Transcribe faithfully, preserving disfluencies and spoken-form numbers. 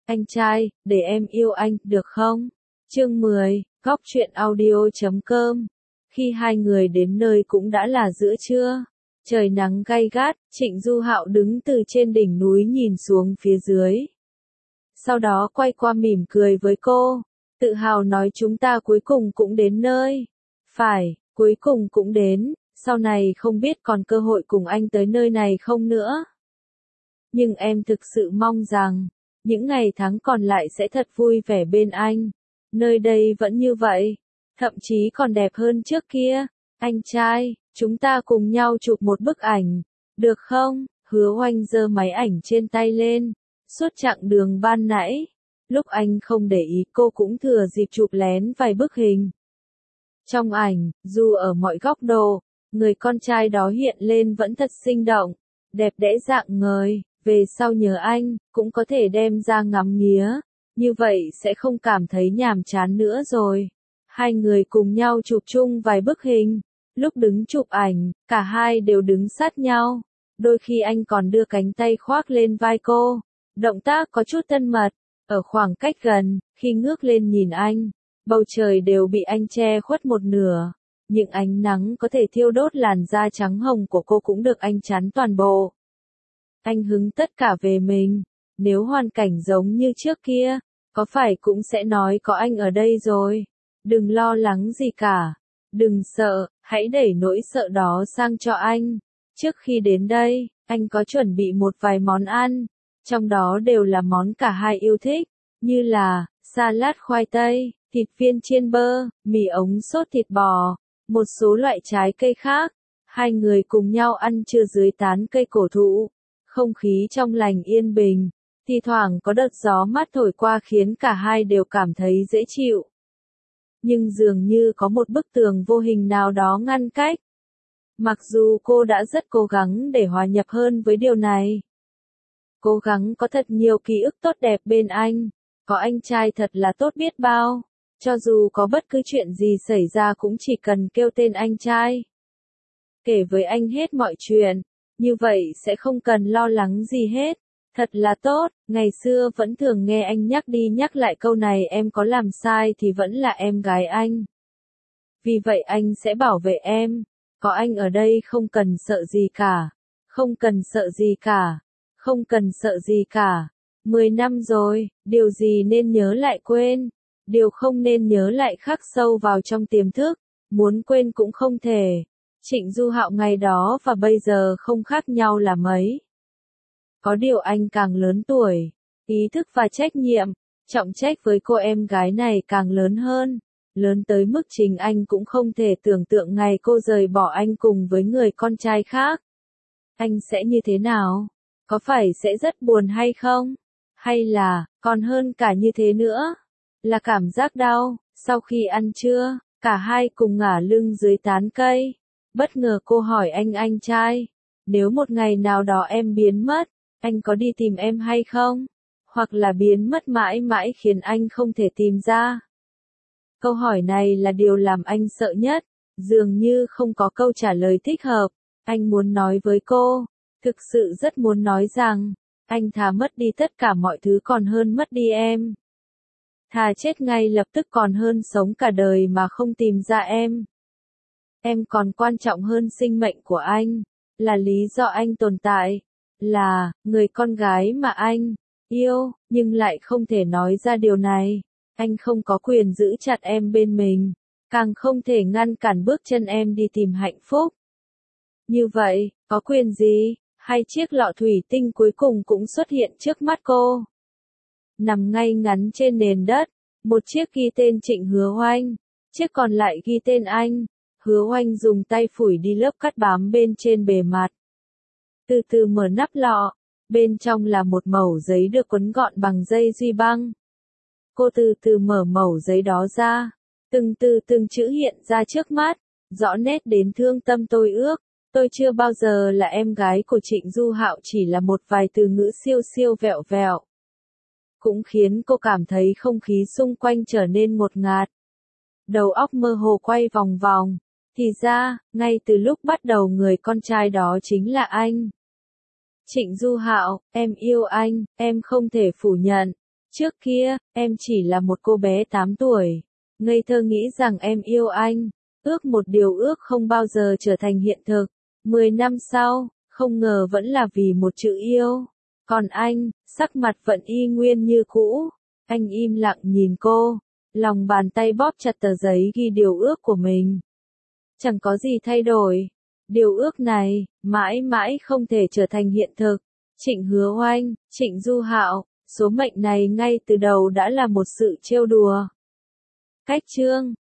Anh trai, để em yêu anh, được không? Chương mười, góc truyện audio.com. Khi hai người đến nơi cũng đã là giữa trưa. Trời nắng gay gắt, Trịnh Du Hạo đứng từ trên đỉnh núi nhìn xuống phía dưới. Sau đó quay qua mỉm cười với cô, tự hào nói chúng ta cuối cùng cũng đến nơi. Phải, cuối cùng cũng đến, sau này không biết còn cơ hội cùng anh tới nơi này không nữa. Nhưng em thực sự mong rằng, những ngày tháng còn lại sẽ thật vui vẻ bên anh. Nơi đây vẫn như vậy, thậm chí còn đẹp hơn trước kia. Anh trai, chúng ta cùng nhau chụp một bức ảnh, được không? Hứa Oanh giơ máy ảnh trên tay lên. Suốt chặng đường ban nãy, lúc anh không để ý cô cũng thừa dịp chụp lén vài bức hình. Trong ảnh, dù ở mọi góc độ, người con trai đó hiện lên vẫn thật sinh động, đẹp đẽ rạng ngời. Về sau nhớ anh, cũng có thể đem ra ngắm nghía, như vậy sẽ không cảm thấy nhàm chán nữa rồi. Hai người cùng nhau chụp chung vài bức hình. Lúc đứng chụp ảnh, cả hai đều đứng sát nhau. Đôi khi anh còn đưa cánh tay khoác lên vai cô. Động tác có chút thân mật. Ở khoảng cách gần, khi ngước lên nhìn anh, bầu trời đều bị anh che khuất một nửa. Những ánh nắng có thể thiêu đốt làn da trắng hồng của cô cũng được anh chắn toàn bộ. Anh hứng tất cả về mình. Nếu hoàn cảnh giống như trước kia, có phải cũng sẽ nói có anh ở đây rồi. Đừng lo lắng gì cả. Đừng sợ, hãy đẩy nỗi sợ đó sang cho anh. Trước khi đến đây, anh có chuẩn bị một vài món ăn. Trong đó đều là món cả hai yêu thích. Như là, salad khoai tây, thịt viên chiên bơ, mì ống sốt thịt bò, một số loại trái cây khác. Hai người cùng nhau ăn trưa dưới tán cây cổ thụ. Không khí trong lành yên bình, thi thoảng có đợt gió mát thổi qua khiến cả hai đều cảm thấy dễ chịu. Nhưng dường như có một bức tường vô hình nào đó ngăn cách. Mặc dù cô đã rất cố gắng để hòa nhập hơn với điều này. Cố gắng có thật nhiều ký ức tốt đẹp bên anh, có anh trai thật là tốt biết bao. Cho dù có bất cứ chuyện gì xảy ra cũng chỉ cần kêu tên anh trai. Kể với anh hết mọi chuyện. Như vậy sẽ không cần lo lắng gì hết. Thật là tốt, ngày xưa vẫn thường nghe anh nhắc đi nhắc lại câu này, em có làm sai thì vẫn là em gái anh. Vì vậy anh sẽ bảo vệ em. Có anh ở đây không cần sợ gì cả. Không cần sợ gì cả. Không cần sợ gì cả. Mười năm rồi, điều gì nên nhớ lại quên. Điều không nên nhớ lại khắc sâu vào trong tiềm thức. Muốn quên cũng không thể. Trịnh Du Hạo ngày đó và bây giờ không khác nhau là mấy. Có điều anh càng lớn tuổi, ý thức và trách nhiệm, trọng trách với cô em gái này càng lớn hơn. Lớn tới mức chính anh cũng không thể tưởng tượng ngày cô rời bỏ anh cùng với người con trai khác. Anh sẽ như thế nào? Có phải sẽ rất buồn hay không? Hay là, còn hơn cả như thế nữa? Là cảm giác đau. Sau khi ăn trưa, cả hai cùng ngả lưng dưới tán cây. Bất ngờ cô hỏi anh anh trai, nếu một ngày nào đó em biến mất, anh có đi tìm em hay không? Hoặc là biến mất mãi mãi khiến anh không thể tìm ra? Câu hỏi này là điều làm anh sợ nhất, dường như không có câu trả lời thích hợp. Anh muốn nói với cô, thực sự rất muốn nói rằng, anh thà mất đi tất cả mọi thứ còn hơn mất đi em. Thà chết ngay lập tức còn hơn sống cả đời mà không tìm ra em. Em còn quan trọng hơn sinh mệnh của anh, là lý do anh tồn tại, là người con gái mà anh yêu, nhưng lại không thể nói ra điều này. Anh không có quyền giữ chặt em bên mình, càng không thể ngăn cản bước chân em đi tìm hạnh phúc. Như vậy, có quyền gì? Hai chiếc lọ thủy tinh cuối cùng cũng xuất hiện trước mắt cô. Nằm ngay ngắn trên nền đất, một chiếc ghi tên Trịnh Hứa Oanh, chiếc còn lại ghi tên anh. Hứa Oanh dùng tay phủi đi lớp cát bám bên trên bề mặt. Từ từ mở nắp lọ, bên trong là một mẩu giấy được quấn gọn bằng dây duy băng. Cô từ từ mở mẩu giấy đó ra, từng từ từng chữ hiện ra trước mắt, rõ nét đến thương tâm tôi ước. Tôi chưa bao giờ là em gái của Trịnh Du Hạo, chỉ là một vài từ ngữ siêu siêu vẹo vẹo. Cũng khiến cô cảm thấy không khí xung quanh trở nên ngột ngạt. Đầu óc mơ hồ quay vòng vòng. Thì ra, ngay từ lúc bắt đầu người con trai đó chính là anh. Trịnh Du Hạo, em yêu anh, em không thể phủ nhận. Trước kia, em chỉ là một cô bé tám tuổi, ngây thơ nghĩ rằng em yêu anh, ước một điều ước không bao giờ trở thành hiện thực. Mười năm sau, không ngờ vẫn là vì một chữ yêu. Còn anh, sắc mặt vẫn y nguyên như cũ. Anh im lặng nhìn cô, lòng bàn tay bóp chặt tờ giấy ghi điều ước của mình. Chẳng có gì thay đổi. Điều ước này, mãi mãi không thể trở thành hiện thực. Trịnh Hứa Oanh, Trịnh Du Hạo, số mệnh này ngay từ đầu đã là một sự trêu đùa. Cách chương